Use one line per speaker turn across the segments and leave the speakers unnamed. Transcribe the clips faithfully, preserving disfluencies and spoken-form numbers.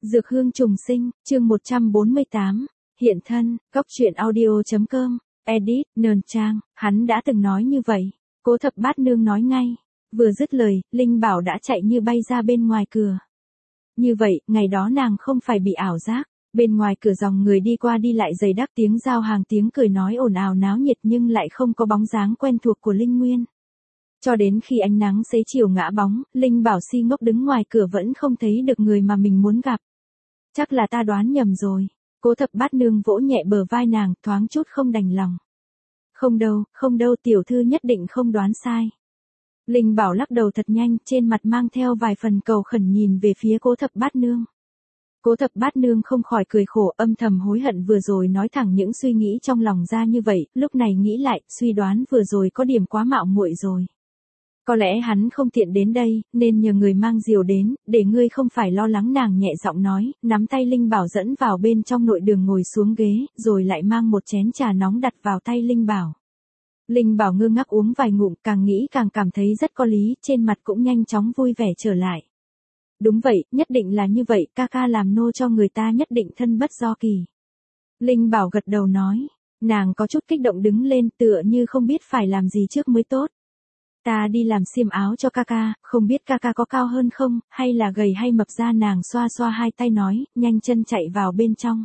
Dược hương trùng sinh, chương một trăm bốn mươi tám, hiện thân, góc truyện audio.com, edit, nền trang, hắn đã từng nói như vậy. Cố Thập Bát Nương nói ngay, vừa dứt lời, Linh Bảo đã chạy như bay ra bên ngoài cửa. Như vậy, ngày đó nàng không phải bị ảo giác, bên ngoài cửa dòng người đi qua đi lại dày đặc, tiếng giao hàng tiếng cười nói ồn ào náo nhiệt nhưng lại không có bóng dáng quen thuộc của Linh Nguyên. Cho đến khi ánh nắng xế chiều ngã bóng, Linh Bảo si ngốc đứng ngoài cửa vẫn không thấy được người mà mình muốn gặp. Chắc là ta đoán nhầm rồi. Cố Thập Bát Nương vỗ nhẹ bờ vai nàng, thoáng chút không đành lòng. Không đâu, không đâu, tiểu thư nhất định không đoán sai. Linh Bảo lắc đầu thật nhanh, trên mặt mang theo vài phần cầu khẩn nhìn về phía Cố Thập Bát Nương. Cố Thập Bát Nương không khỏi cười khổ, âm thầm hối hận vừa rồi nói thẳng những suy nghĩ trong lòng ra như vậy, lúc này nghĩ lại, suy đoán vừa rồi có điểm quá mạo muội rồi. Có lẽ hắn không tiện đến đây, nên nhờ người mang diều đến, để ngươi không phải lo lắng, nàng nhẹ giọng nói, nắm tay Linh Bảo dẫn vào bên trong nội đường ngồi xuống ghế, rồi lại mang một chén trà nóng đặt vào tay Linh Bảo. Linh Bảo ngơ ngác uống vài ngụm, càng nghĩ càng cảm thấy rất có lý, trên mặt cũng nhanh chóng vui vẻ trở lại. Đúng vậy, nhất định là như vậy, ca ca làm nô cho người ta nhất định thân bất do kỳ. Linh Bảo gật đầu nói, nàng có chút kích động đứng lên tựa như không biết phải làm gì trước mới tốt. Ta đi làm xiêm áo cho ca ca, không biết ca ca có cao hơn không, hay là gầy hay mập ra, nàng xoa xoa hai tay nói, nhanh chân chạy vào bên trong.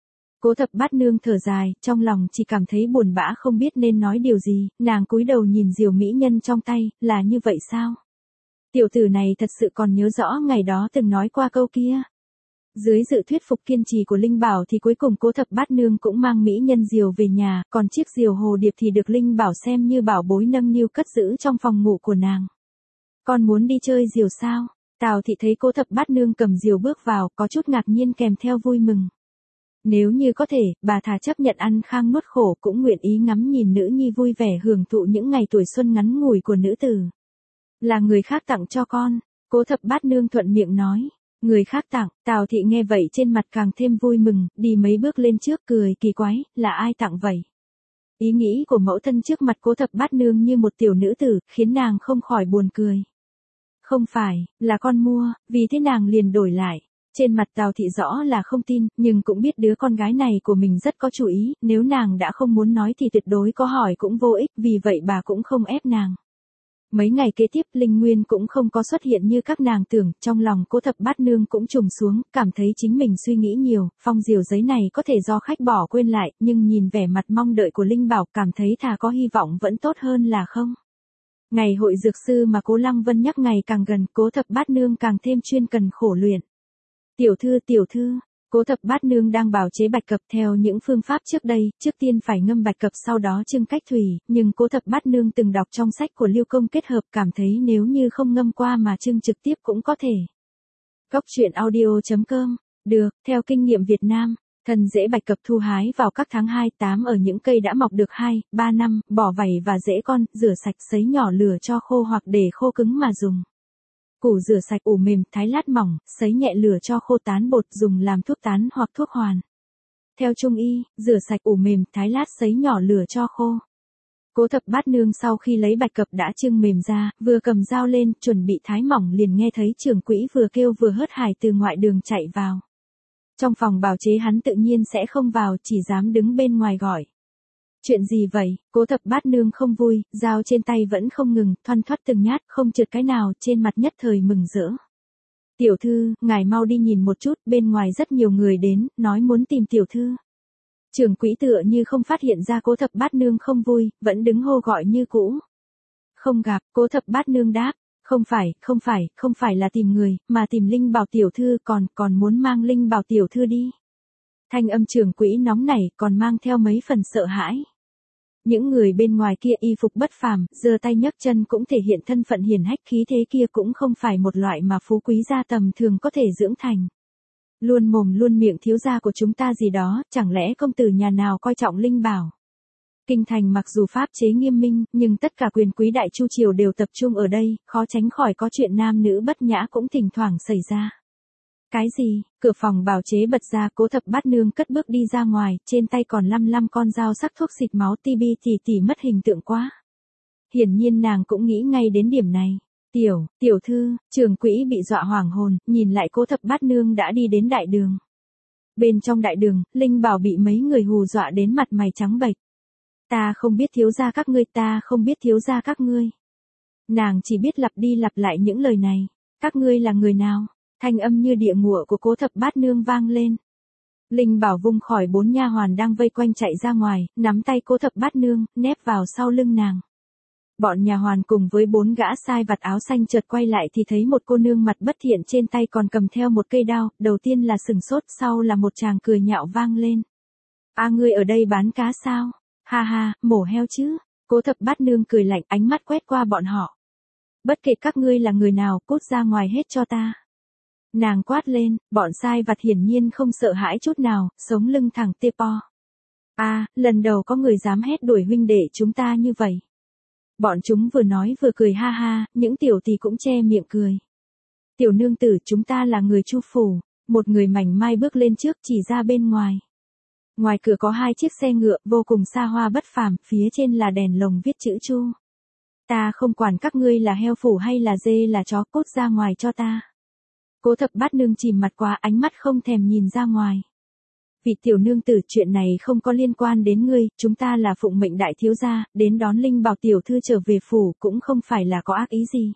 Cố Thập Bát Nương thở dài, trong lòng chỉ cảm thấy buồn bã không biết nên nói điều gì, nàng cúi đầu nhìn diều mỹ nhân trong tay, là như vậy sao? Tiểu tử này thật sự còn nhớ rõ ngày đó từng nói qua câu kia. Dưới sự thuyết phục kiên trì của Linh Bảo thì cuối cùng Cố Thập Bát Nương cũng mang mỹ nhân diều về nhà, còn chiếc diều hồ điệp thì được Linh Bảo xem như bảo bối nâng niu cất giữ trong phòng ngủ của nàng. Con muốn đi chơi diều sao? Tào thị thấy Cố Thập Bát Nương cầm diều bước vào, có chút ngạc nhiên kèm theo vui mừng. Nếu như có thể, bà thà chấp nhận ăn khang nuốt khổ cũng nguyện ý ngắm nhìn nữ nhi vui vẻ hưởng thụ những ngày tuổi xuân ngắn ngủi của nữ tử. Là người khác tặng cho con, Cố Thập Bát Nương thuận miệng nói. Người khác tặng, Tào thị nghe vậy trên mặt càng thêm vui mừng, đi mấy bước lên trước cười kỳ quái, là ai tặng vậy? Ý nghĩ của mẫu thân trước mặt Cố Thập Bát Nương như một tiểu nữ tử, khiến nàng không khỏi buồn cười. Không phải, là con mua, vì thế nàng liền đổi lại. Trên mặt Tào thị rõ là không tin, nhưng cũng biết đứa con gái này của mình rất có chủ ý, nếu nàng đã không muốn nói thì tuyệt đối có hỏi cũng vô ích, vì vậy bà cũng không ép nàng. Mấy ngày kế tiếp Linh Nguyên cũng không có xuất hiện như các nàng tưởng, trong lòng Cố Thập Bát Nương cũng trùng xuống, cảm thấy chính mình suy nghĩ nhiều, phong diều giấy này có thể do khách bỏ quên lại, nhưng nhìn vẻ mặt mong đợi của Linh Bảo cảm thấy thà có hy vọng vẫn tốt hơn là không. Ngày hội dược sư mà Cố Lăng Vân nhắc ngày càng gần, Cố Thập Bát Nương càng thêm chuyên cần khổ luyện. Tiểu thư tiểu thư, Cố Thập Bát Nương đang bào chế bạch cập theo những phương pháp trước đây, trước tiên phải ngâm bạch cập sau đó trưng cách thủy, nhưng Cố Thập Bát Nương từng đọc trong sách của Lưu Công kết hợp cảm thấy nếu như không ngâm qua mà trưng trực tiếp cũng có thể. Góc truyện audio.com, được, theo kinh nghiệm Việt Nam, thân rễ bạch cập thu hái vào các tháng hai, tám ở những cây đã mọc được hai, ba năm, bỏ vảy và rễ con, rửa sạch sấy nhỏ lửa cho khô hoặc để khô cứng mà dùng. Củ rửa sạch ủ mềm, thái lát mỏng, sấy nhẹ lửa cho khô tán bột dùng làm thuốc tán hoặc thuốc hoàn. Theo Trung y, rửa sạch ủ mềm, thái lát sấy nhỏ lửa cho khô. Cố Thập Bát Nương sau khi lấy bạch cập đã trưng mềm ra, vừa cầm dao lên, chuẩn bị thái mỏng liền nghe thấy trưởng quỹ vừa kêu vừa hớt hải từ ngoại đường chạy vào. Trong phòng bào chế hắn tự nhiên sẽ không vào, chỉ dám đứng bên ngoài gọi. Chuyện gì vậy? Cố Thập Bát Nương không vui, dao trên tay vẫn không ngừng, thoăn thoắt từng nhát, không trượt cái nào, trên mặt nhất thời mừng rỡ. Tiểu thư, ngài mau đi nhìn một chút, bên ngoài rất nhiều người đến, nói muốn tìm tiểu thư. Trưởng quỹ tựa như không phát hiện ra Cố Thập Bát Nương không vui, vẫn đứng hô gọi như cũ. Không gặp, Cố Thập Bát Nương đáp, không phải, không phải, không phải là tìm người, mà tìm Linh Bảo tiểu thư, còn, còn muốn mang Linh Bảo tiểu thư đi. Thanh âm trưởng quỹ nóng nảy, còn mang theo mấy phần sợ hãi. Những người bên ngoài kia y phục bất phàm, giơ tay nhấc chân cũng thể hiện thân phận hiển hách, khí thế kia cũng không phải một loại mà phú quý gia tầm thường có thể dưỡng thành. Luôn mồm luôn miệng thiếu gia của chúng ta gì đó, chẳng lẽ công tử nhà nào coi trọng Linh Bảo? Kinh thành mặc dù pháp chế nghiêm minh, nhưng tất cả quyền quý đại chu triều đều tập trung ở đây, khó tránh khỏi có chuyện nam nữ bất nhã cũng thỉnh thoảng xảy ra. Cái gì? Cửa phòng bào chế bật ra, Cố Thập Bát Nương cất bước đi ra ngoài, trên tay còn lăm lăm con dao sắc thuốc xịt máu, ti bi tỉ tỉ mất hình tượng quá. Hiển nhiên nàng cũng nghĩ ngay đến điểm này. Tiểu, tiểu thư, Trường Quỹ bị dọa hoảng hồn, nhìn lại Cố Thập Bát Nương đã đi đến đại đường. Bên trong đại đường, Linh Bảo bị mấy người hù dọa đến mặt mày trắng bệch. Ta không biết thiếu gia các ngươi, ta không biết thiếu gia các ngươi. Nàng chỉ biết lặp đi lặp lại những lời này. Các ngươi là người nào? Thanh âm như địa ngụa của Cố Thập Bát Nương vang lên. Linh Bảo vung khỏi bốn nha hoàn đang vây quanh chạy ra ngoài, nắm tay Cố Thập Bát Nương, nép vào sau lưng nàng. Bọn nhà hoàn cùng với bốn gã sai vặt áo xanh chợt quay lại thì thấy một cô nương mặt bất thiện trên tay còn cầm theo một cây đao, đầu tiên là sừng sốt, sau là một tràng cười nhạo vang lên. A ngươi ở đây bán cá sao? Ha ha, mổ heo chứ? Cố Thập Bát Nương cười lạnh, ánh mắt quét qua bọn họ. Bất kể các ngươi là người nào, cút ra ngoài hết cho ta. Nàng quát lên, bọn sai vặt hiển nhiên không sợ hãi chút nào, sống lưng thẳng tê po. A, lần đầu có người dám hét đuổi huynh đệ chúng ta như vậy. Bọn chúng vừa nói vừa cười ha ha, những tiểu tỷ cũng che miệng cười. Tiểu nương tử, chúng ta là người Chu phủ. Một người mảnh mai bước lên trước chỉ ra bên ngoài. Ngoài cửa có hai chiếc xe ngựa vô cùng xa hoa bất phàm, phía trên là đèn lồng viết chữ Chu. Ta không quản các ngươi là heo phủ hay là dê là chó, cút ra ngoài cho ta. Cố Thập Bát Nương chìm mặt quá, ánh mắt không thèm nhìn ra ngoài. Vị tiểu nương tử, chuyện này không có liên quan đến ngươi, chúng ta là phụng mệnh đại thiếu gia, đến đón Linh Bảo tiểu thư trở về phủ cũng không phải là có ác ý gì.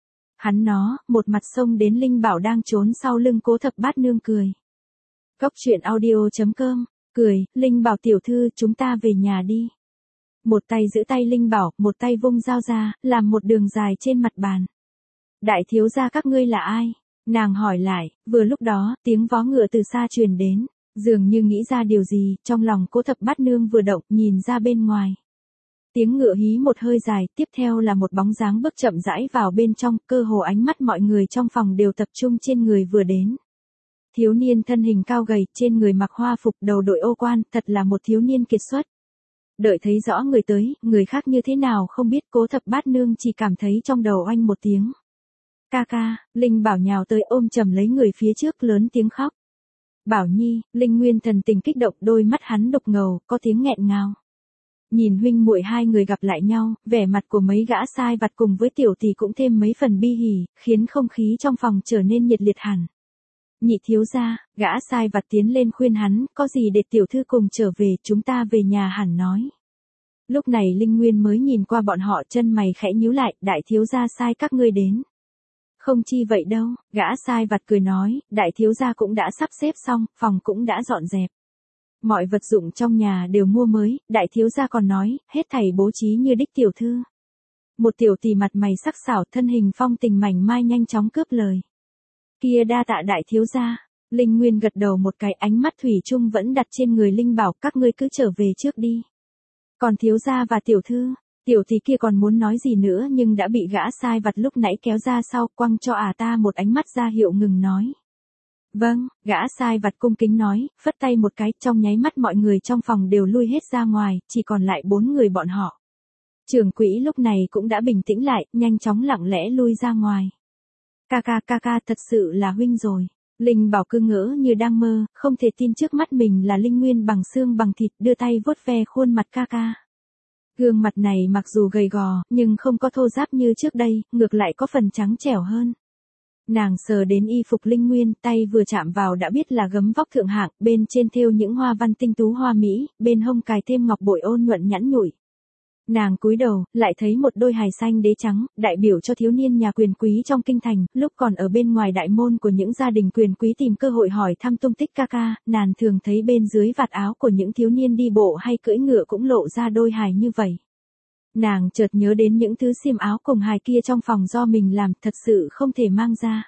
Hắn nó, một mặt xông đến Linh Bảo đang trốn sau lưng Cố Thập Bát Nương cười. Cốc truyện audio chấm com, cười, Linh Bảo tiểu thư, chúng ta về nhà đi. Một tay giữ tay Linh Bảo, một tay vung dao ra, làm một đường dài trên mặt bàn. Đại thiếu gia các ngươi là ai? Nàng hỏi lại, vừa lúc đó, tiếng vó ngựa từ xa truyền đến. Dường như nghĩ ra điều gì, trong lòng Cố Thập Bát Nương vừa động, nhìn ra bên ngoài. Tiếng ngựa hí một hơi dài, tiếp theo là một bóng dáng bước chậm rãi vào bên trong, cơ hồ ánh mắt mọi người trong phòng đều tập trung trên người vừa đến. Thiếu niên thân hình cao gầy, trên người mặc hoa phục, đầu đội ô quan, thật là một thiếu niên kiệt xuất. Đợi thấy rõ người tới, người khác như thế nào không biết, Cố Thập Bát Nương chỉ cảm thấy trong đầu oanh một tiếng. Ca ca, Linh Bảo nhào tới ôm chầm lấy người phía trước, lớn tiếng khóc. Bảo Nhi, Linh Nguyên thần tình kích động, đôi mắt hắn đục ngầu, có tiếng nghẹn ngào. Nhìn huynh muội hai người gặp lại nhau, vẻ mặt của mấy gã sai vặt cùng với tiểu tỷ cũng thêm mấy phần bi hỉ, khiến không khí trong phòng trở nên nhiệt liệt hẳn. Nhị thiếu gia, gã sai vặt tiến lên khuyên hắn, có gì để tiểu thư cùng trở về, chúng ta về nhà hẳn nói. Lúc này Linh Nguyên mới nhìn qua bọn họ, chân mày khẽ nhíu lại, đại thiếu gia sai các ngươi đến. Không chi vậy đâu, gã sai vặt cười nói, đại thiếu gia cũng đã sắp xếp xong, phòng cũng đã dọn dẹp. Mọi vật dụng trong nhà đều mua mới, đại thiếu gia còn nói, hết thảy bố trí như đích tiểu thư. Một tiểu tỷ mặt mày sắc sảo, thân hình phong tình mảnh mai nhanh chóng cướp lời. Kia đa tạ đại thiếu gia. Linh Nguyên gật đầu một cái, ánh mắt thủy chung vẫn đặt trên người Linh Bảo, các ngươi cứ trở về trước đi. Còn thiếu gia và tiểu thư, tiểu tỷ kia còn muốn nói gì nữa nhưng đã bị gã sai vặt lúc nãy kéo ra sau, quăng cho ả ta một ánh mắt ra hiệu ngừng nói. Vâng, gã sai vặt cung kính nói, phất tay một cái, trong nháy mắt mọi người trong phòng đều lui hết ra ngoài, chỉ còn lại bốn người bọn họ. Trưởng quỹ lúc này cũng đã bình tĩnh lại, nhanh chóng lặng lẽ lui ra ngoài. Ca ca ca ca, thật sự là huynh rồi. Linh Bảo cứ ngỡ như đang mơ, không thể tin trước mắt mình là Linh Nguyên bằng xương bằng thịt, đưa tay vuốt ve khuôn mặt ca ca. Gương mặt này mặc dù gầy gò, nhưng không có thô ráp như trước đây, ngược lại có phần trắng trẻo hơn. Nàng sờ đến y phục Linh Nguyên, tay vừa chạm vào đã biết là gấm vóc thượng hạng, bên trên thêu những hoa văn tinh tú hoa mỹ, bên hông cài thêm ngọc bội ôn nhuận nhẵn nhụi. Nàng cúi đầu, lại thấy một đôi hài xanh đế trắng, đại biểu cho thiếu niên nhà quyền quý trong kinh thành, lúc còn ở bên ngoài đại môn của những gia đình quyền quý tìm cơ hội hỏi thăm tung tích ca ca, nàng thường thấy bên dưới vạt áo của những thiếu niên đi bộ hay cưỡi ngựa cũng lộ ra đôi hài như vậy. Nàng chợt nhớ đến những thứ xiêm áo cùng hài kia trong phòng do mình làm, thật sự không thể mang ra.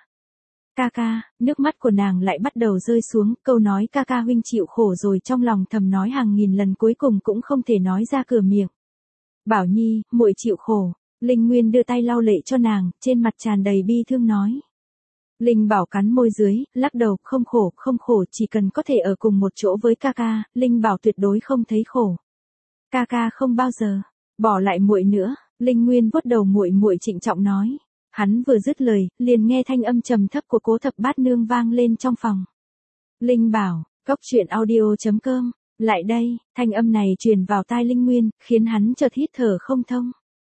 Ca ca, nước mắt của nàng lại bắt đầu rơi xuống, câu nói ca ca huynh chịu khổ rồi trong lòng thầm nói hàng nghìn lần cuối cùng cũng không thể nói ra cửa miệng. Bảo Nhi, muội chịu khổ. Linh Nguyên đưa tay lau lệ cho nàng, trên mặt tràn đầy bi thương nói. Linh Bảo cắn môi dưới, lắc đầu, không khổ, không khổ, chỉ cần có thể ở cùng một chỗ với ca ca, Linh Bảo tuyệt đối không thấy khổ. Ca ca không bao giờ bỏ lại muội nữa. Linh Nguyên vuốt đầu muội muội trịnh trọng nói. Hắn vừa dứt lời, liền nghe thanh âm trầm thấp của Cố Thập Bát Nương vang lên trong phòng. Linh Bảo, cốc truyện audio chấm com. Lại đây, thanh âm này truyền vào tai Linh Nguyên, khiến hắn chợt hít thở không thông.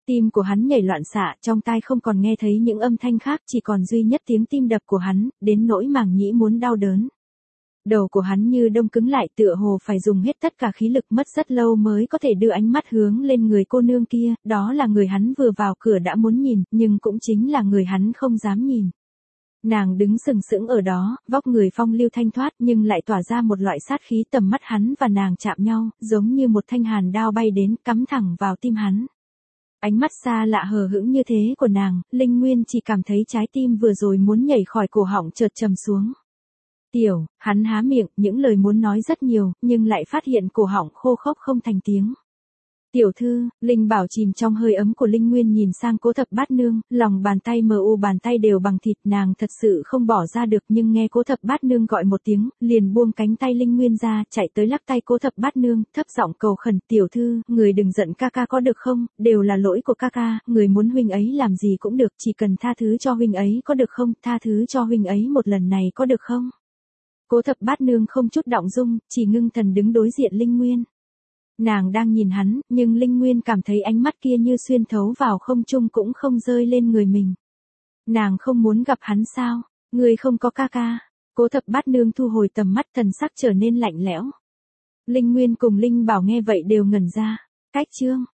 Tim của hắn nhảy loạn xạ, trong tai không còn nghe thấy những âm thanh khác, chỉ còn duy nhất tiếng tim đập của hắn, đến nỗi màng nhĩ muốn đau đớn. Đầu của hắn như đông cứng lại, tựa hồ phải dùng hết tất cả khí lực, mất rất lâu mới có thể đưa ánh mắt hướng lên người cô nương kia, đó là người hắn vừa vào cửa đã muốn nhìn, nhưng cũng chính là người hắn không dám nhìn. Nàng đứng sừng sững ở đó, vóc người phong lưu thanh thoát nhưng lại tỏa ra một loại sát khí, tầm mắt hắn và nàng chạm nhau, giống như một thanh hàn đao bay đến, cắm thẳng vào tim hắn. Ánh mắt xa lạ hờ hững như thế của nàng, Linh Nguyên chỉ cảm thấy trái tim vừa rồi muốn nhảy khỏi cổ họng chợt trầm xuống. Tiểu, hắn há miệng, những lời muốn nói rất nhiều, nhưng lại phát hiện cổ họng khô khốc không thành tiếng. Tiểu thư, Linh Bảo chìm trong hơi ấm của Linh Nguyên nhìn sang Cố Thập Bát Nương, lòng bàn tay mờ u, bàn tay đều bằng thịt, nàng thật sự không bỏ ra được, nhưng nghe Cố Thập Bát Nương gọi một tiếng, liền buông cánh tay Linh Nguyên ra, chạy tới lắc tay Cố Thập Bát Nương, thấp giọng cầu khẩn, tiểu thư, người đừng giận ca ca có được không, đều là lỗi của ca ca, người muốn huynh ấy làm gì cũng được, chỉ cần tha thứ cho huynh ấy có được không, tha thứ cho huynh ấy một lần này có được không. Cố Thập Bát Nương không chút động dung, chỉ ngưng thần đứng đối diện Linh Nguyên. Nàng đang nhìn hắn, nhưng Linh Nguyên cảm thấy ánh mắt kia như xuyên thấu vào không trung cũng không rơi lên người mình. Nàng không muốn gặp hắn sao? Người không có ca ca. Cố Thập Bát Nương thu hồi tầm mắt, thần sắc trở nên lạnh lẽo. Linh Nguyên cùng Linh Bảo nghe vậy đều ngẩn ra. Cách chương